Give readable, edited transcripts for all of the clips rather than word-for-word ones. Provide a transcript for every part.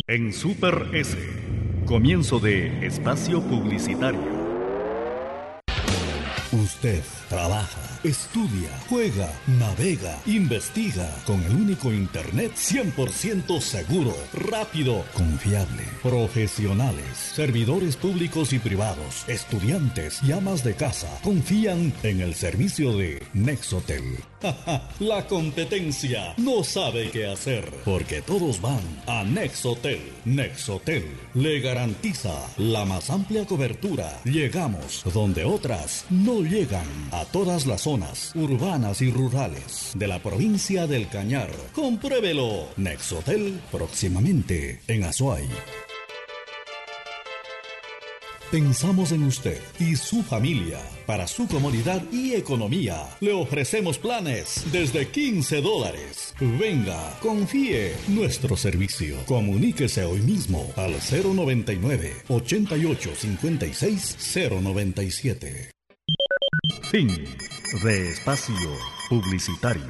En Super S, comienzo de espacio publicitario. Usted trabaja, estudia, juega, navega, investiga con el único internet 100% seguro, rápido, confiable, profesionales, servidores públicos y privados, estudiantes y amas de casa confían en el servicio de Nexotel. La competencia no sabe qué hacer porque todos van a Nexotel. Nexotel le garantiza la más amplia cobertura. Llegamos donde otras no llegan, a todas las zonas urbanas y rurales de la provincia del Cañar. Compruébelo. Nexotel próximamente en Azuay. Pensamos en usted y su familia. Para su comodidad y economía, le ofrecemos planes desde $15. Venga, confíe nuestro servicio. Comuníquese hoy mismo al 099-8856-097. Fin de espacio publicitario.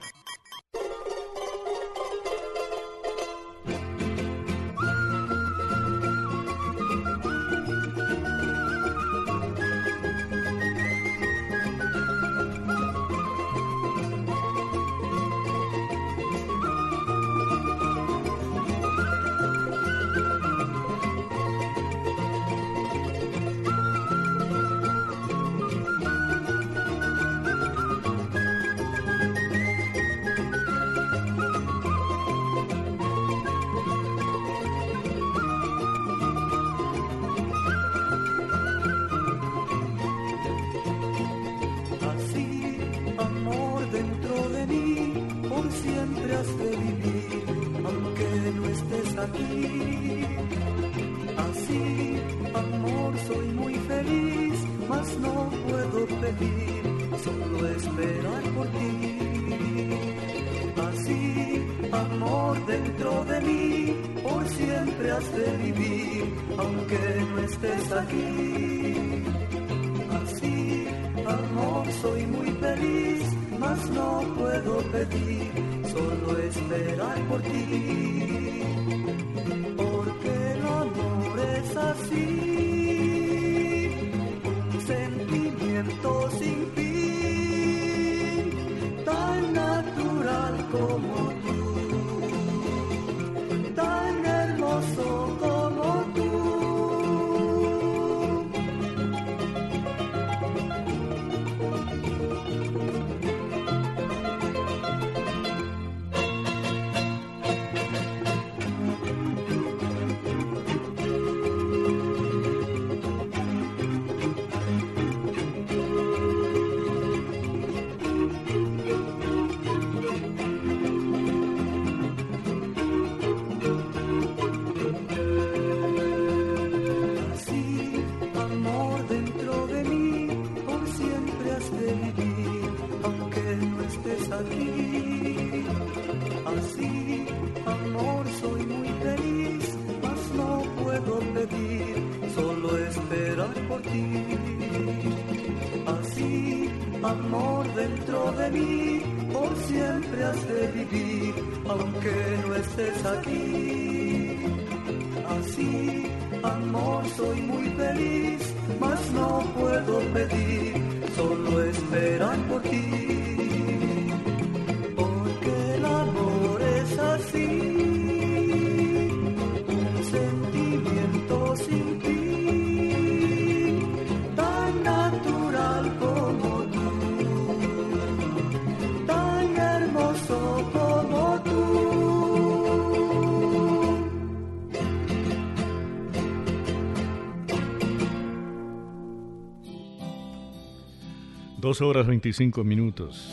Dos horas 25 minutos.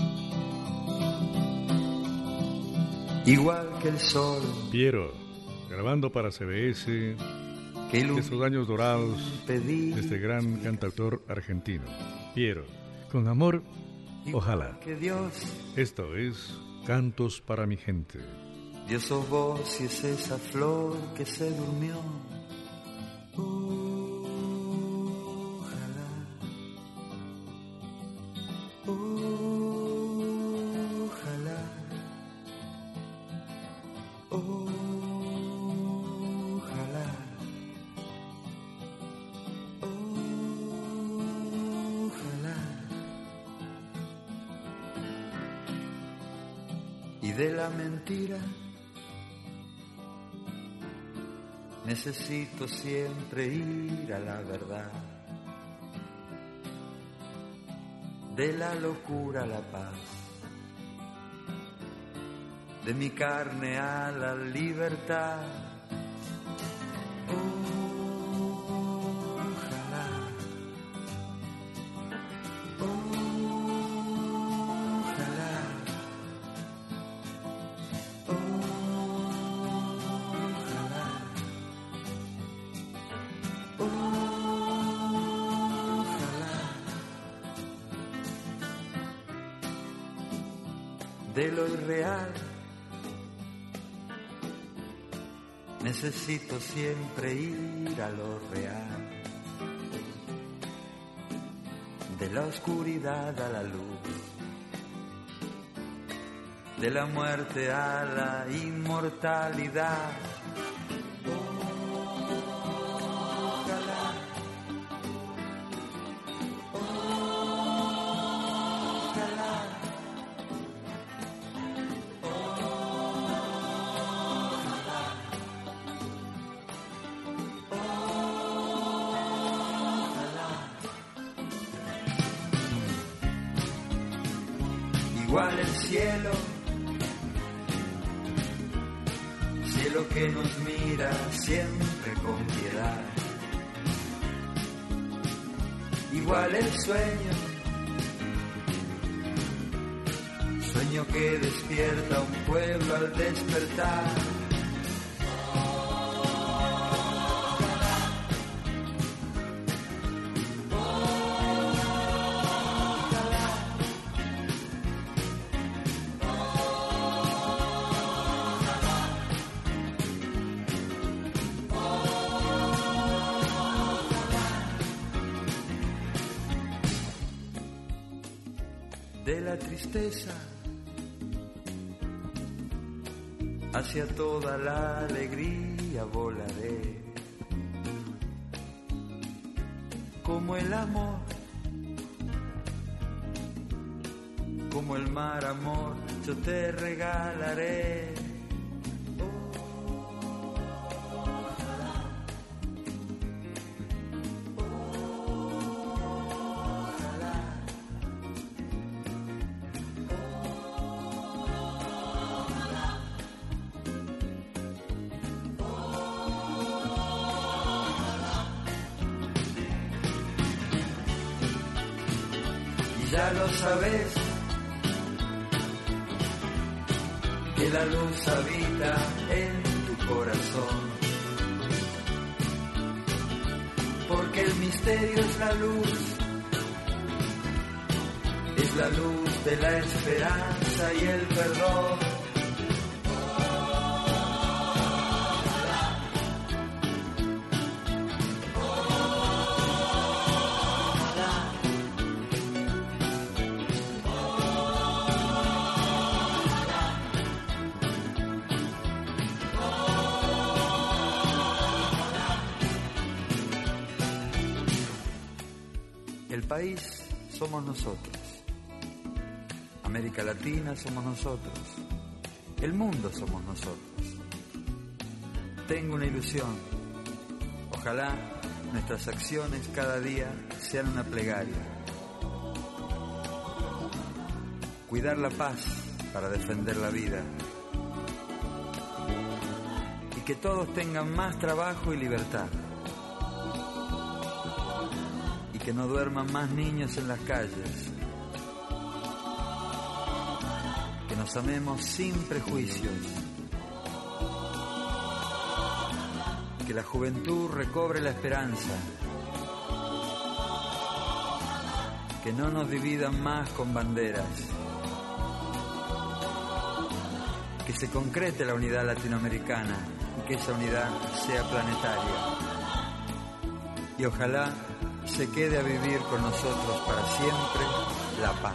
Igual que el sol. Piero, grabando para CBS esos años dorados de este gran cantautor argentino. Piero, con amor, ojalá. Esto es Cantos para mi gente. Dios sos vos y es esa flor que se durmió. y de la mentira. Necesito siempre ir a la verdad, de la locura a la paz, de mi carne a la libertad. De lo irreal necesito siempre ir a lo real, de la oscuridad a la luz, de la muerte a la inmortalidad. Igual el cielo, cielo que nos mira siempre con piedad. Igual el sueño, sueño que despierta un pueblo al despertar. De la tristeza hacia toda la alegría volaré, como el amor, como el mar amor, yo te regalaré. Ya lo sabes, que la luz habita en tu corazón, porque el misterio es la luz de la esperanza y el perdón. El país somos nosotros, América Latina somos nosotros, el mundo somos nosotros. Tengo una ilusión, ojalá nuestras acciones cada día sean una plegaria. Cuidar la paz para defender la vida y que todos tengan más trabajo y libertad. Que no duerman más niños en las calles, que nos amemos sin prejuicios, que la juventud recobre la esperanza, que no nos dividan más con banderas, que se concrete la unidad latinoamericana y que esa unidad sea planetaria. Y ojalá se quede a vivir con nosotros para siempre la paz.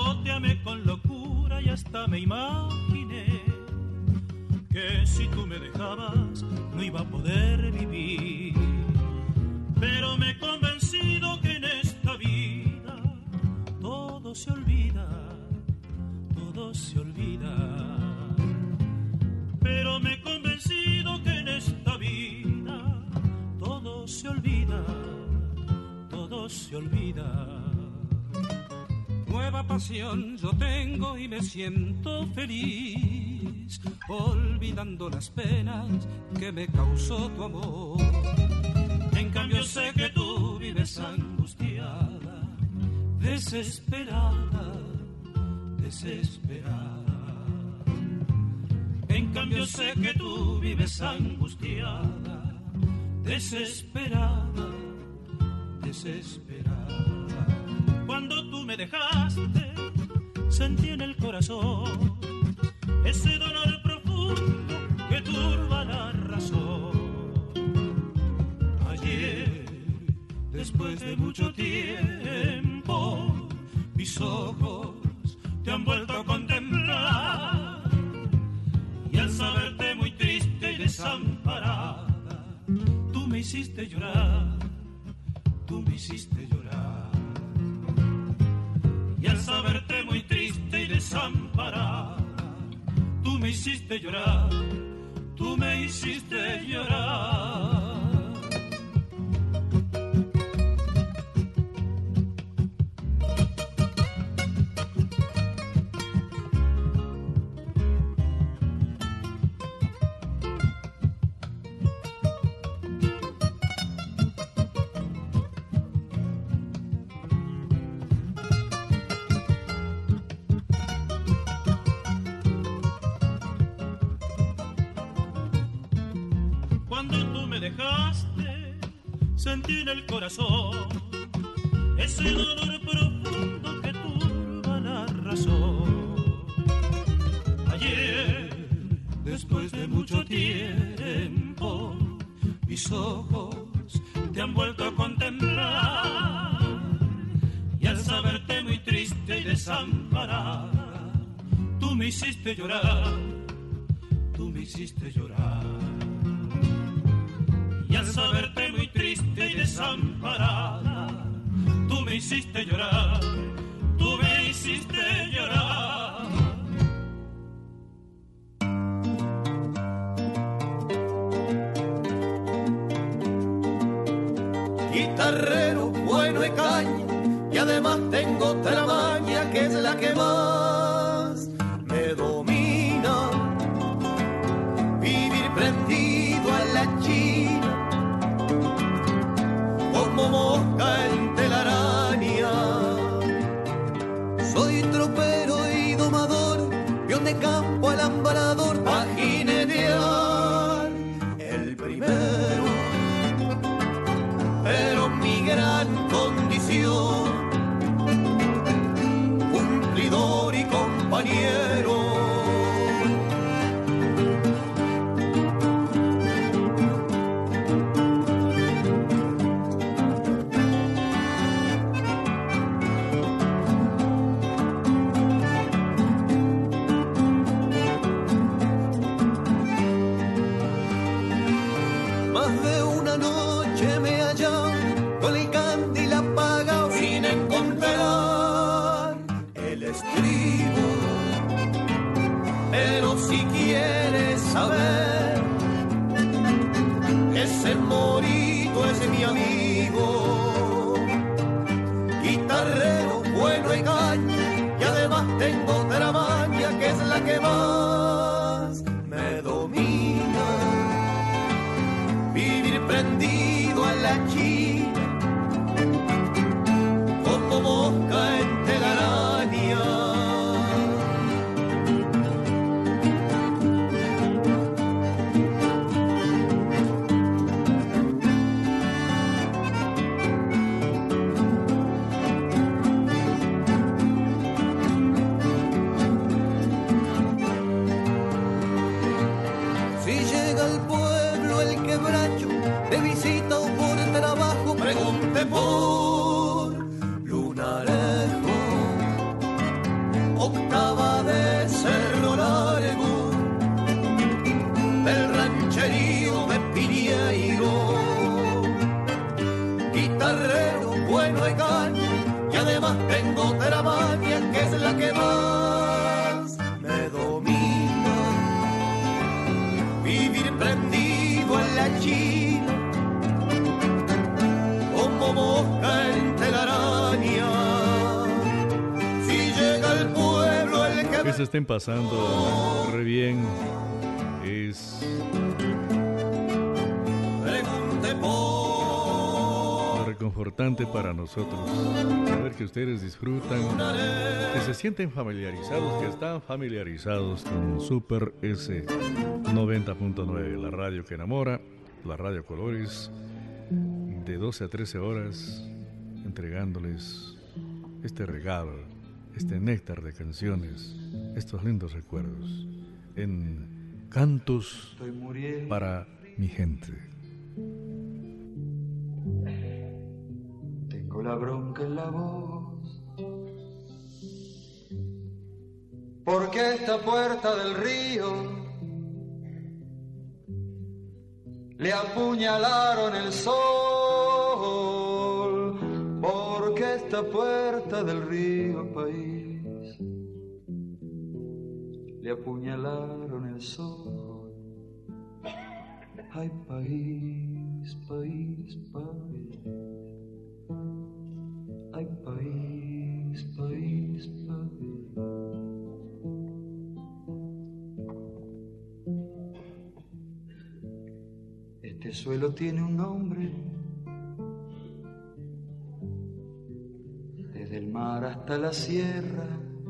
Yo te amé con locura y hasta me imaginé que si tú me dejabas no iba a poder vivir. Pero me he convencido que en esta vida todo se olvida, todo se olvida. Pero me he convencido que en esta vida todo se olvida, todo se olvida. Nueva pasión yo tengo y me siento feliz, olvidando las penas que me causó tu amor. En cambio sé que tú vives angustiada, desesperada, desesperada. En cambio sé que tú vives angustiada, desesperada, desesperada. Cuando tú me dejaste, sentí en el corazón ese dolor profundo que turba la razón. Ayer, después de mucho tiempo, mis ojos te han vuelto a contemplar, y al saberte muy triste y desamparada, tú me hiciste llorar, tú me hiciste llorar. Y al saberte muy triste y desamparada, tú me hiciste llorar, tú me hiciste llorar. Sentí en el corazón ese dolor profundo que turba la razón. Ayer, después de mucho tiempo, mis ojos te han vuelto a contemplar, y al saberte muy triste y desamparada, tú me hiciste llorar, tú me hiciste llorar. Y al saberte muy triste y desamparada, tú me hiciste llorar, tú me hiciste llorar. Guitarrero bueno de caña, y además tengo otra maña que es la que más me domina. Vivir prendido a la china como mosca en telaraña. Soy tropero y domador, peón de campo alambrador, pa' jinetear el primero. Pero mi gran condición, cumplidor y compañero. Saber, ese morito es mi amigo, guitarrero bueno y caña, y además tengo otra maña que es la que más me domina. Vivir prendido a la china como mosca en telaraña. octava de Cerro Largo, del rancherío de Piñeiro, guitarrero bueno de caña, y además tengo tramaña que es la que más me domina. Vivir prendido en la china, como mosca en telaraña. Si llega al pueblo el que se estén pasando re bien es reconfortante para nosotros saber que ustedes disfrutan, que se sienten familiarizados, que están familiarizados con Super S 90.9, la radio que enamora, la radio Colores, de 12 a 13 horas, entregándoles este regalo, este néctar de canciones, estos lindos recuerdos, en Cantos para mi gente. Tengo la bronca en la voz, porque esta puerta del río le apuñalaron el sol, porque esta puerta del río país le apuñalaron el sol. Ay, país, país, país. Ay, país, país, país. Este suelo tiene un nombre, desde el mar hasta la sierra.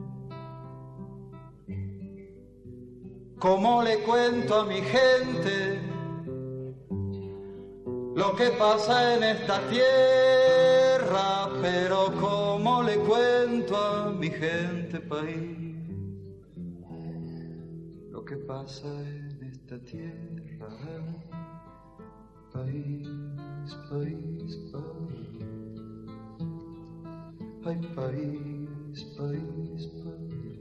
¿Cómo le cuento a mi gente lo que pasa en esta tierra? Pero ¿cómo le cuento a mi gente, país, lo que pasa en esta tierra? País, país, país. Ay, país, país, país.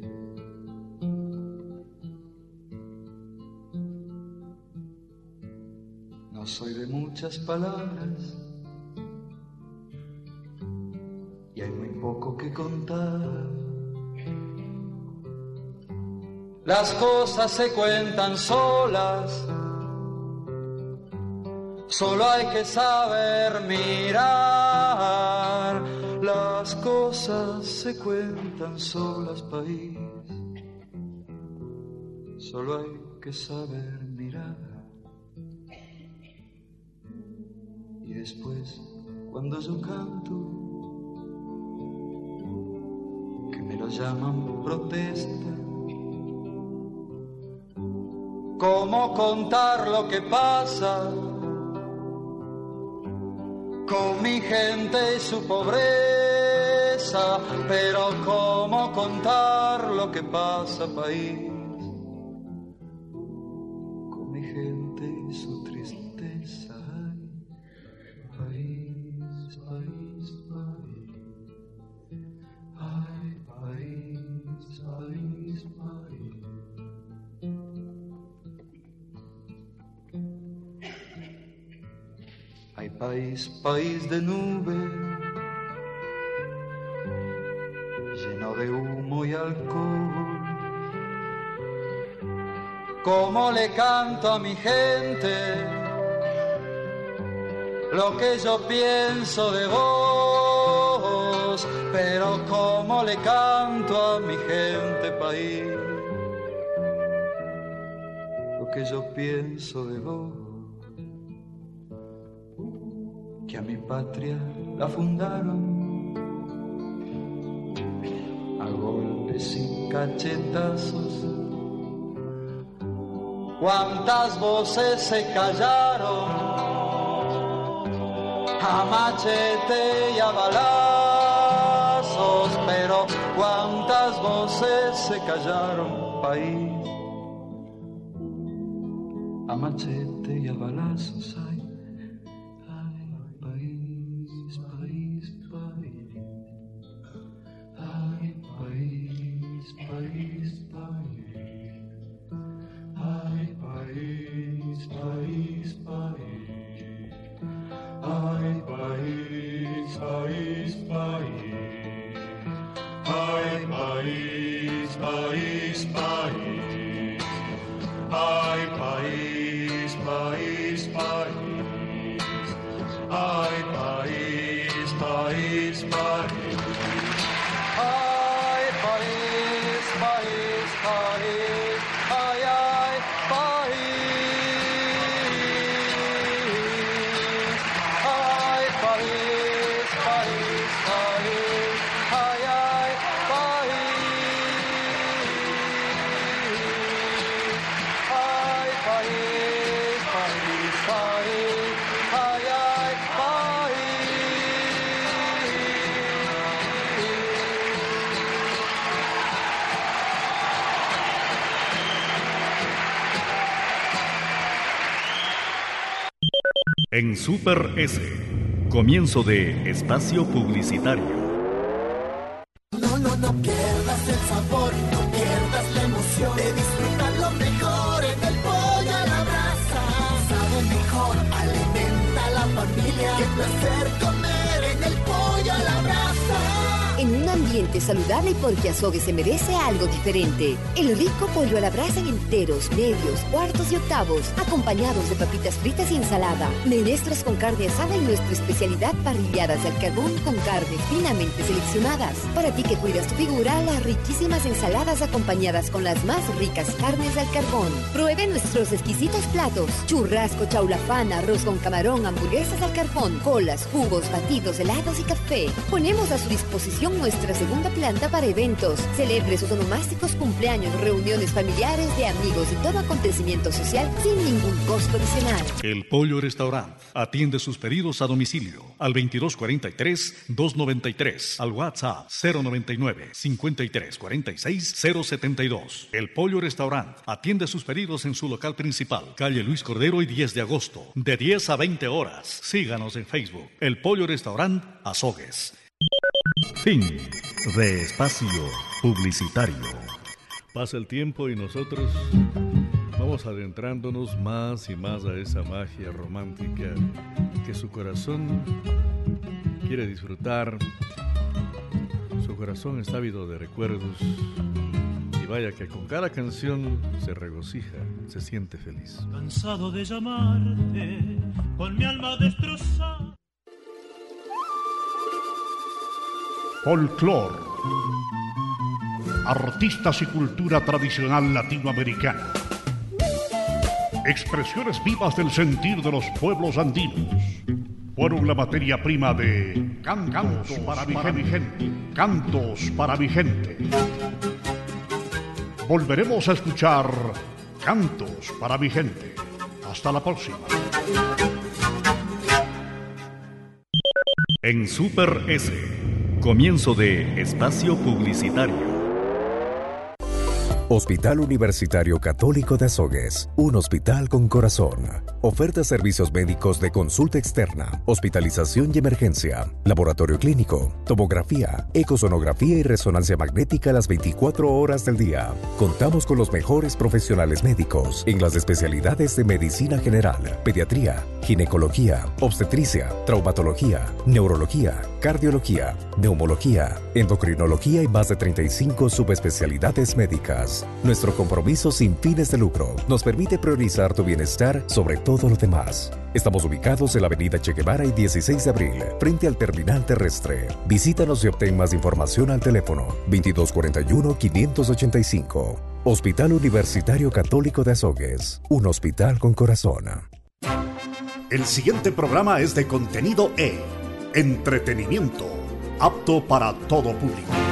No soy de muchas palabras y hay muy poco que contar. Las cosas se cuentan solas, solo hay que saber mirar. Las cosas se cuentan solas, país, solo hay que saber mirar. Y después, cuando yo canto, que me lo llaman protesta, ¿cómo contar lo que pasa con mi gente y su pobreza? Pero ¿cómo contar lo que pasa, país, con mi gente y su tristeza? País, país, país. Ay, país, país, país. Ay, país, país de nube, lleno de humo y alcohol. ¿Cómo le canto a mi gente lo que yo pienso de vos? Pero ¿cómo le canto a mi gente, país, lo que yo pienso de vos? Que a mi patria la fundaron a golpes y cachetazos. ¿Cuántas voces se callaron a machete y a balazos? Pero ¿cuántas voces se callaron, país, a machete y a balazos? Ay, ay, país, país, país. Ay, país, En Super S, comienzo de espacio publicitario. No pierdas el sabor, no pierdas la emoción de disfrutar lo mejor en el pollo a la brasa. Sabe mejor, alimenta a la familia. Qué placer comer en el pollo a la brasa. En un ambiente saludable y porque Azogues se merece algo diferente. El rico pollo a la brasa en enteros, medios, cuartos y octavos, acompañados de papitas fritas y ensalada, menestras con carne asada y nuestra especialidad parrilladas al carbón con carnes finamente seleccionadas. Para ti que cuidas tu figura, las riquísimas ensaladas acompañadas con las más ricas carnes al carbón. Pruebe nuestros exquisitos platos: churrasco, chaulafán, arroz con camarón, hamburguesas al carbón, colas, jugos, batidos, helados y café. Ponemos a su disposición nuestra segunda planta para eventos. Celebre sus onomásticos, cumpleaños, reuniones familiares, de amigos y todo acontecimiento social sin ningún costo adicional. El Pollo Restaurant atiende sus pedidos a domicilio al 2243-293, al WhatsApp 099-5346-072. El Pollo Restaurant atiende sus pedidos en su local principal, calle Luis Cordero y 10 de agosto, de 10 a 20 horas. Síganos en Facebook, El Pollo Restaurant Azogues. Fin de espacio publicitario. Pasa el tiempo y nosotros vamos adentrándonos más y más a esa magia romántica que su corazón quiere disfrutar. Su corazón está ávido de recuerdos y vaya que con cada canción se regocija, se siente feliz. Cansado de llamarte, con mi alma destrozada. Folclor, artistas y cultura tradicional latinoamericana, expresiones vivas del sentir de los pueblos andinos, fueron la materia prima de Cantos para mi gente. Cantos para mi gente. Volveremos a escuchar Cantos para mi gente. Hasta la próxima. En Super S, comienzo de espacio publicitario. Hospital Universitario Católico de Azogues, un hospital con corazón. Oferta servicios médicos de consulta externa, hospitalización y emergencia, laboratorio clínico, tomografía, ecosonografía y resonancia magnética a las 24 horas del día. Contamos con los mejores profesionales médicos en las especialidades de medicina general, pediatría, ginecología, obstetricia, traumatología, neurología, cardiología, neumología, endocrinología y más de 35 subespecialidades médicas. Nuestro compromiso sin fines de lucro nos permite priorizar tu bienestar sobre todo lo demás. Estamos ubicados en la avenida Che Guevara y 16 de abril, frente al terminal terrestre. Visítanos y obtén más información al teléfono 2241-585. Hospital Universitario Católico de Azogues, un hospital con corazón. El siguiente programa es de contenido entretenimiento, apto para todo público.